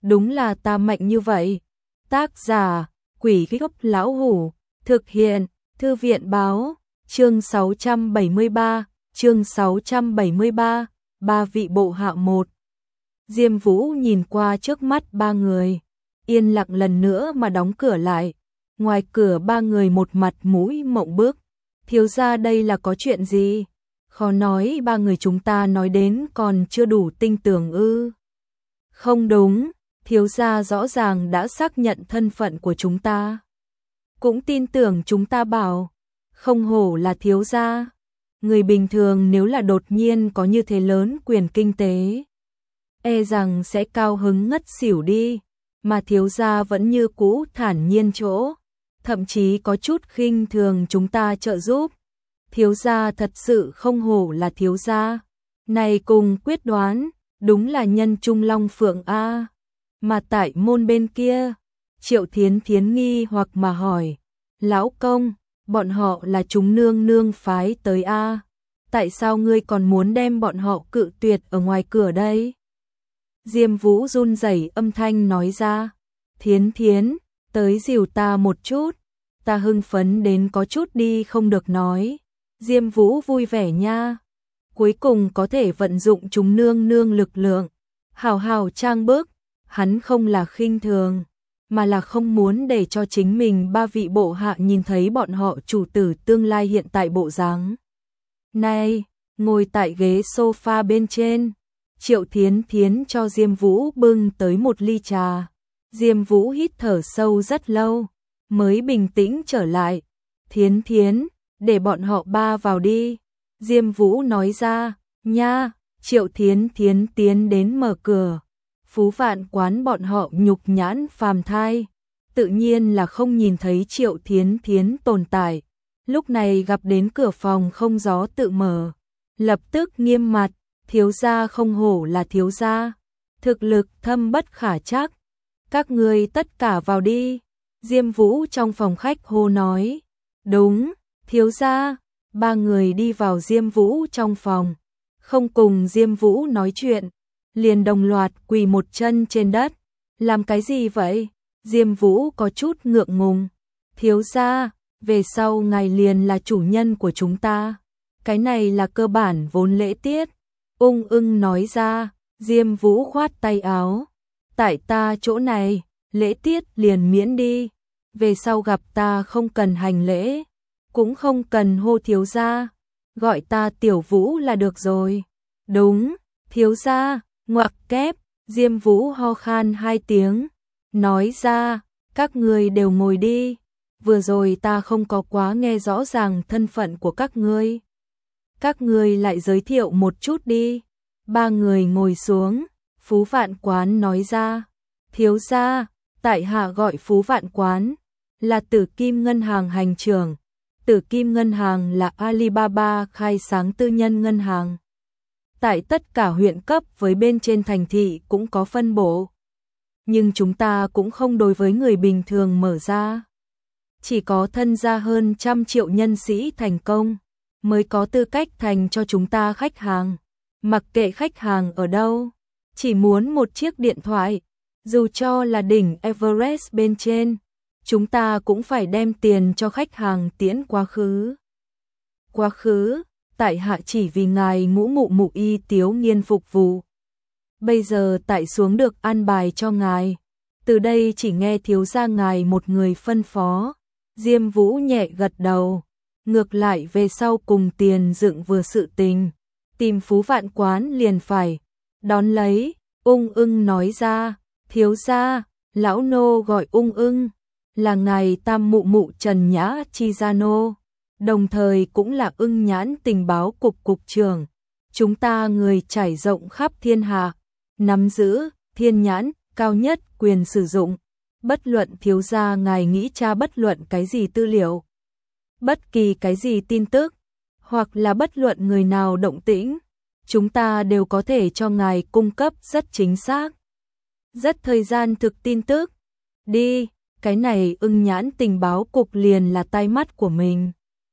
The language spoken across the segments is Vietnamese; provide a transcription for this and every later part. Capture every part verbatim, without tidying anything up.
đúng là ta mạnh như vậy. Tác giả, Quỷ Gốc Lão Hủ, thực hiện, Thư viện báo, chương sáu trăm bảy mươi ba, chương sáu trăm bảy mươi ba, ba vị bộ hạ một. Diêm Vũ nhìn qua trước mắt ba người, yên lặng lần nữa mà đóng cửa lại. Ngoài cửa ba người một mặt mũi mộng bức. Thiếu gia đây là có chuyện gì? Khó nói ba người chúng ta nói đến còn chưa đủ tin tưởng ư? Không đúng, thiếu gia rõ ràng đã xác nhận thân phận của chúng ta. Cũng tin tưởng chúng ta bảo, không hổ là thiếu gia. Người bình thường nếu là đột nhiên có như thế lớn quyền kinh tế, e rằng sẽ cao hứng ngất xỉu đi, mà thiếu gia vẫn như cũ thản nhiên chỗ, thậm chí có chút khinh thường chúng ta trợ giúp. Thiếu gia thật sự không hổ là thiếu gia. Này cùng quyết đoán, đúng là nhân trung long phượng a. Mà tại môn bên kia, Triệu Thiến Thiến nghi hoặc mà hỏi, lão công, bọn họ là chúng nương nương phái tới a, tại sao ngươi còn muốn đem bọn họ cự tuyệt ở ngoài cửa đây? Diêm Vũ run rẩy âm thanh nói ra, Thiến Thiến, tới dìu ta một chút, ta hưng phấn đến có chút đi không được nói. Diêm Vũ vui vẻ nha, cuối cùng có thể vận dụng chúng nương nương lực lượng, hào hào trang bước. Hắn không là khinh thường, mà là không muốn để cho chính mình ba vị bộ hạ nhìn thấy bọn họ chủ tử tương lai hiện tại bộ dáng. Này, ngồi tại ghế sofa bên trên, Triệu Thiến Thiến cho Diêm Vũ bưng tới một ly trà. Diêm Vũ hít thở sâu rất lâu, mới bình tĩnh trở lại. Thiến Thiến, để bọn họ ba vào đi. Diêm Vũ nói ra, nha. Triệu Thiến Thiến tiến đến mở cửa. Phú Vạn Quán bọn họ nhục nhãn phàm thai, tự nhiên là không nhìn thấy Triệu Thiến Thiến tồn tại. Lúc này gặp đến cửa phòng không gió tự mở, lập tức nghiêm mặt, thiếu gia không hổ là thiếu gia, thực lực thâm bất khả trắc, các ngươi tất cả vào đi. Diêm Vũ trong phòng khách hô nói, đúng, thiếu gia. Ba người đi vào Diêm Vũ trong phòng, không cùng Diêm Vũ nói chuyện, liền đồng loạt quỳ một chân trên đất. Làm cái gì vậy? Diêm Vũ có chút ngượng ngùng. Thiếu gia, về sau ngài liền là chủ nhân của chúng ta. Cái này là cơ bản vốn lễ tiết. Ung ưng nói ra. Diêm Vũ khoát tay áo. Tại ta chỗ này, lễ tiết liền miễn đi. Về sau gặp ta không cần hành lễ, cũng không cần hô thiếu gia, gọi ta Tiểu Vũ là được rồi. Đúng, thiếu gia. Ngoặc kép, Diêm Vũ ho khan hai tiếng, nói ra, các ngươi đều ngồi đi, vừa rồi ta không có quá nghe rõ ràng thân phận của các ngươi. Các ngươi lại giới thiệu một chút đi. Ba người ngồi xuống, Phú Vạn Quán nói ra, thiếu gia, tại hạ gọi Phú Vạn Quán, là Tử Kim Ngân hàng hành trưởng. Tử Kim Ngân hàng là Alibaba khai sáng tư nhân ngân hàng. Tại tất cả huyện cấp với bên trên thành thị cũng có phân bổ. Nhưng chúng ta cũng không đối với người bình thường mở ra. Chỉ có thân gia hơn trăm triệu nhân sĩ thành công, mới có tư cách thành cho chúng ta khách hàng. Mặc kệ khách hàng ở đâu, chỉ muốn một chiếc điện thoại, dù cho là đỉnh Everest bên trên, chúng ta cũng phải đem tiền cho khách hàng tiễn quá khứ. Quá khứ. Tại hạ chỉ vì ngài ngũ mụ mụ y tiếu nghiên phục vụ. Bây giờ tại xuống được an bài cho ngài. Từ đây chỉ nghe thiếu gia ngài một người phân phó. Diêm Vũ nhẹ gật đầu. Ngược lại về sau cùng tiền dựng vừa sự tình, tìm Phú Vạn Quán liền phải. Đón lấy, Ung ưng nói ra, thiếu gia, lão nô gọi Ung ưng, là ngài tam mụ mụ Trần Nhã Chi gia nô. Đồng thời cũng là ưng nhãn tình báo cục cục trưởng. Chúng ta người trải rộng khắp thiên hạ, nắm giữ thiên nhãn cao nhất quyền sử dụng. Bất luận thiếu gia ngài nghĩ tra bất luận cái gì tư liệu, bất kỳ cái gì tin tức, hoặc là bất luận người nào động tĩnh, chúng ta đều có thể cho ngài cung cấp rất chính xác, rất thời gian thực tin tức. Đi, cái này ưng nhãn tình báo cục liền là tai mắt của mình.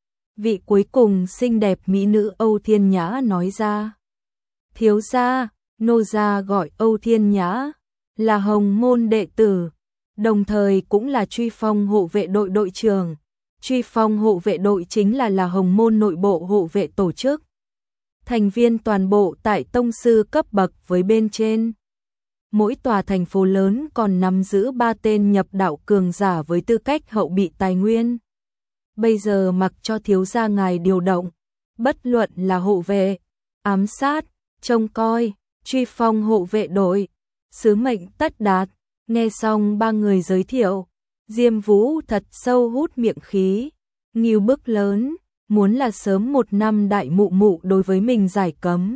Vị cuối cùng xinh đẹp mỹ nữ Âu Thiên Nhã nói ra. Thiếu gia, nô gia gọi Âu Thiên Nhã, là Hồng Môn đệ tử, đồng thời cũng là Truy Phong hộ vệ đội đội trưởng. Truy Phong hộ vệ đội chính là là Hồng Môn nội bộ hộ vệ tổ chức. Thành viên toàn bộ tại tông sư cấp bậc với bên trên. Mỗi tòa thành phố lớn còn nắm giữ ba tên nhập đạo cường giả với tư cách hậu bị tài nguyên. Bây giờ mặc cho thiếu gia ngài điều động, bất luận là hộ vệ, ám sát, trông coi, Truy Phong hộ vệ đội, sứ mệnh tất đạt. Nghe xong ba người giới thiệu, Diêm Vũ thật sâu hút miệng khí, ngưu bức lớn, muốn là sớm một năm đại mụ mụ đối với mình giải cấm.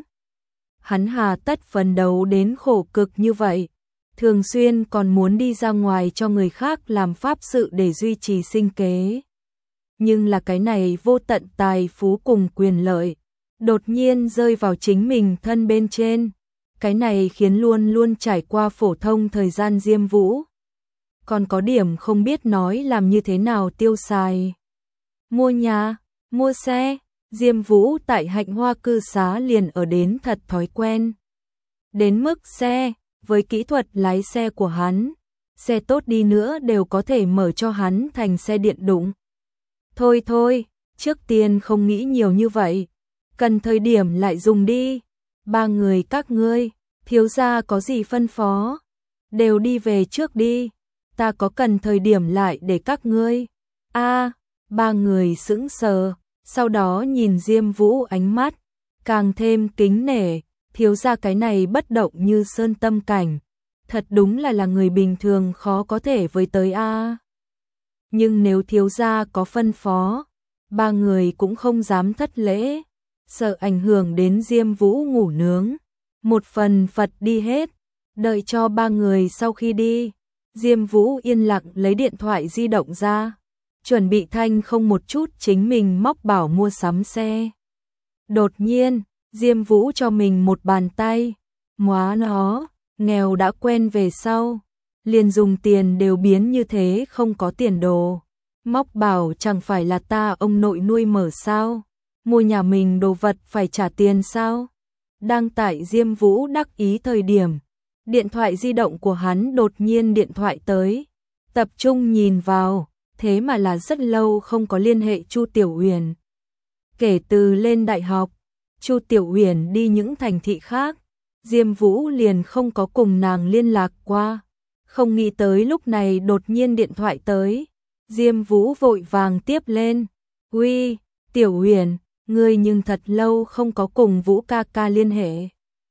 Hắn hà tất phấn đấu đến khổ cực như vậy, thường xuyên còn muốn đi ra ngoài cho người khác làm pháp sự để duy trì sinh kế. Nhưng là cái này vô tận tài phú cùng quyền lợi, đột nhiên rơi vào chính mình thân bên trên. Cái này khiến luôn luôn trải qua phổ thông thời gian Diêm Vũ còn có điểm không biết nói làm như thế nào tiêu xài. Mua nhà, mua xe, Diêm Vũ tại Hạnh Hoa cư xá liền ở đến thật thói quen. Đến mức xe, với kỹ thuật lái xe của hắn, xe tốt đi nữa đều có thể mở cho hắn thành xe điện đụng. Thôi thôi, trước tiên không nghĩ nhiều như vậy, cần thời điểm lại dùng đi. Ba người các ngươi, thiếu gia có gì phân phó, đều đi về trước đi, ta có cần thời điểm lại để các ngươi. A, ba người sững sờ, sau đó nhìn Diêm Vũ ánh mắt càng thêm kính nể, thiếu gia cái này bất động như sơn tâm cảnh, thật đúng là là người bình thường khó có thể với tới a. Nhưng nếu thiếu gia có phân phó, ba người cũng không dám thất lễ, sợ ảnh hưởng đến Diêm Vũ ngủ nướng. Một phần Phật đi hết, đợi cho ba người sau khi đi, Diêm Vũ yên lặng lấy điện thoại di động ra, chuẩn bị thanh không một chút chính mình móc bảo mua sắm xe. Đột nhiên, Diêm Vũ cho mình một bàn tay, móa nó, nghèo đã quen về sau, liền dùng tiền đều biến như thế không có tiền đồ. Móc bảo chẳng phải là ta ông nội nuôi mở sao, mua nhà mình đồ vật phải trả tiền sao? Đang tại Diêm Vũ đắc ý thời điểm, điện thoại di động của hắn đột nhiên điện thoại tới, tập trung nhìn vào, thế mà là rất lâu không có liên hệ Chu Tiểu Uyển. Kể từ lên đại học, Chu Tiểu Uyển đi những thành thị khác, Diêm Vũ liền không có cùng nàng liên lạc qua, không nghĩ tới lúc này đột nhiên điện thoại tới, Diêm Vũ vội vàng tiếp lên, "Uy, Tiểu Uyển, ngươi nhưng thật lâu không có cùng Vũ ca ca liên hệ."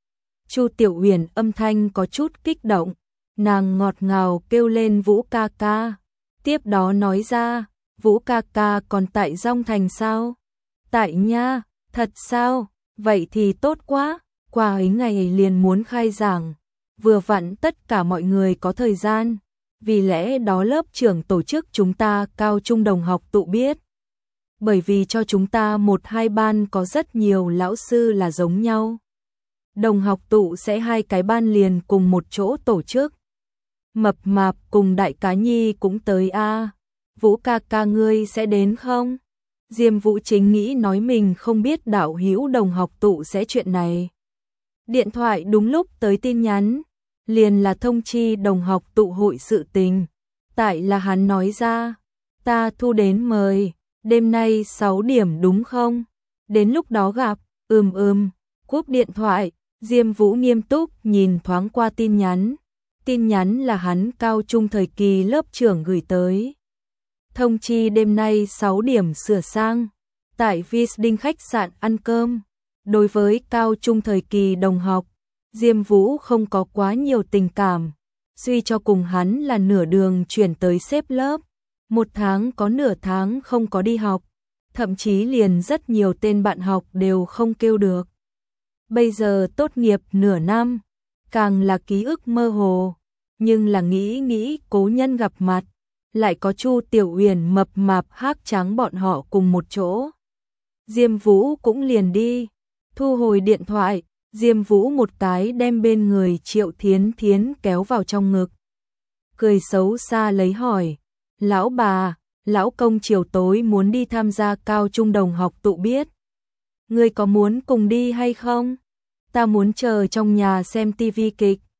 Chu Tiểu Uyển âm thanh có chút kích động, nàng ngọt ngào kêu lên Vũ ca ca, tiếp đó nói ra, "Vũ ca ca còn tại Dong Thành sao?" "Tại nha." "Thật sao? Vậy thì tốt quá, qua ấy ngày liền muốn khai giảng, vừa vặn tất cả mọi người có thời gian, vì lẽ đó lớp trưởng tổ chức chúng ta cao trung đồng học tụ biết. Bởi vì cho chúng ta một hai ban có rất nhiều lão sư là giống nhau. Đồng học tụ sẽ hai cái ban liền cùng một chỗ tổ chức. Mập Mạp cùng Đại Cá Nhi cũng tới a. Vũ ca ca ngươi sẽ đến không?" Diêm Vũ chính nghĩ nói mình không biết đạo hữu đồng học tụ sẽ chuyện này. Điện thoại đúng lúc tới tin nhắn, liền là thông chi đồng học tụ hội sự tình. Tại là hắn nói ra, "Ta thu đến mời, đêm nay sáu điểm đúng không? Đến lúc đó gặp." Ừm ừm, cúp điện thoại, Diêm Vũ nghiêm túc nhìn thoáng qua tin nhắn. Tin nhắn là hắn cao trung thời kỳ lớp trưởng gửi tới. Thông chi đêm nay sáu điểm sửa sang, tại Visding khách sạn ăn cơm. Đối với cao trung thời kỳ đồng học, Diêm Vũ không có quá nhiều tình cảm, suy cho cùng hắn là nửa đường chuyển tới xếp lớp, một tháng có nửa tháng không có đi học, thậm chí liền rất nhiều tên bạn học đều không kêu được. Bây giờ tốt nghiệp nửa năm, càng là ký ức mơ hồ, nhưng là nghĩ nghĩ cố nhân gặp mặt, lại có Chu Tiểu Uyển mập mạp hác trắng bọn họ cùng một chỗ. Diêm Vũ cũng liền đi, thu hồi điện thoại, Diêm Vũ một cái đem bên người Triệu Thiến Thiến kéo vào trong ngực. Cười xấu xa lấy hỏi, "Lão bà, lão công chiều tối muốn đi tham gia cao trung đồng học tụ biết. Ngươi có muốn cùng đi hay không? Ta muốn chờ trong nhà xem tivi kịch."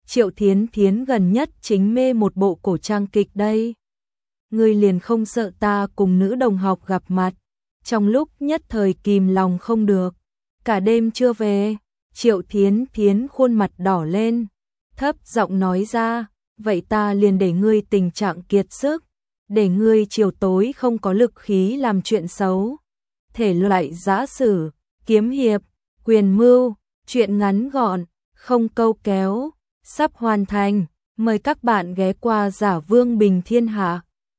Triệu Thiến Thiến gần nhất chính mê một bộ cổ trang kịch đây. Ngươi liền không sợ ta cùng nữ đồng học gặp mặt. Trong lúc nhất thời kìm lòng không được. Cả đêm chưa về. Triệu Thiến Thiến khuôn mặt đỏ lên. Thấp giọng nói ra. Vậy ta liền để ngươi tình trạng kiệt sức. Để ngươi chiều tối không có lực khí làm chuyện xấu. Thể loại giã sử, kiếm hiệp, quyền mưu, chuyện ngắn gọn, không câu kéo. Sắp hoàn thành. Mời các bạn ghé qua Giả Vương Bình Thiên Hạ.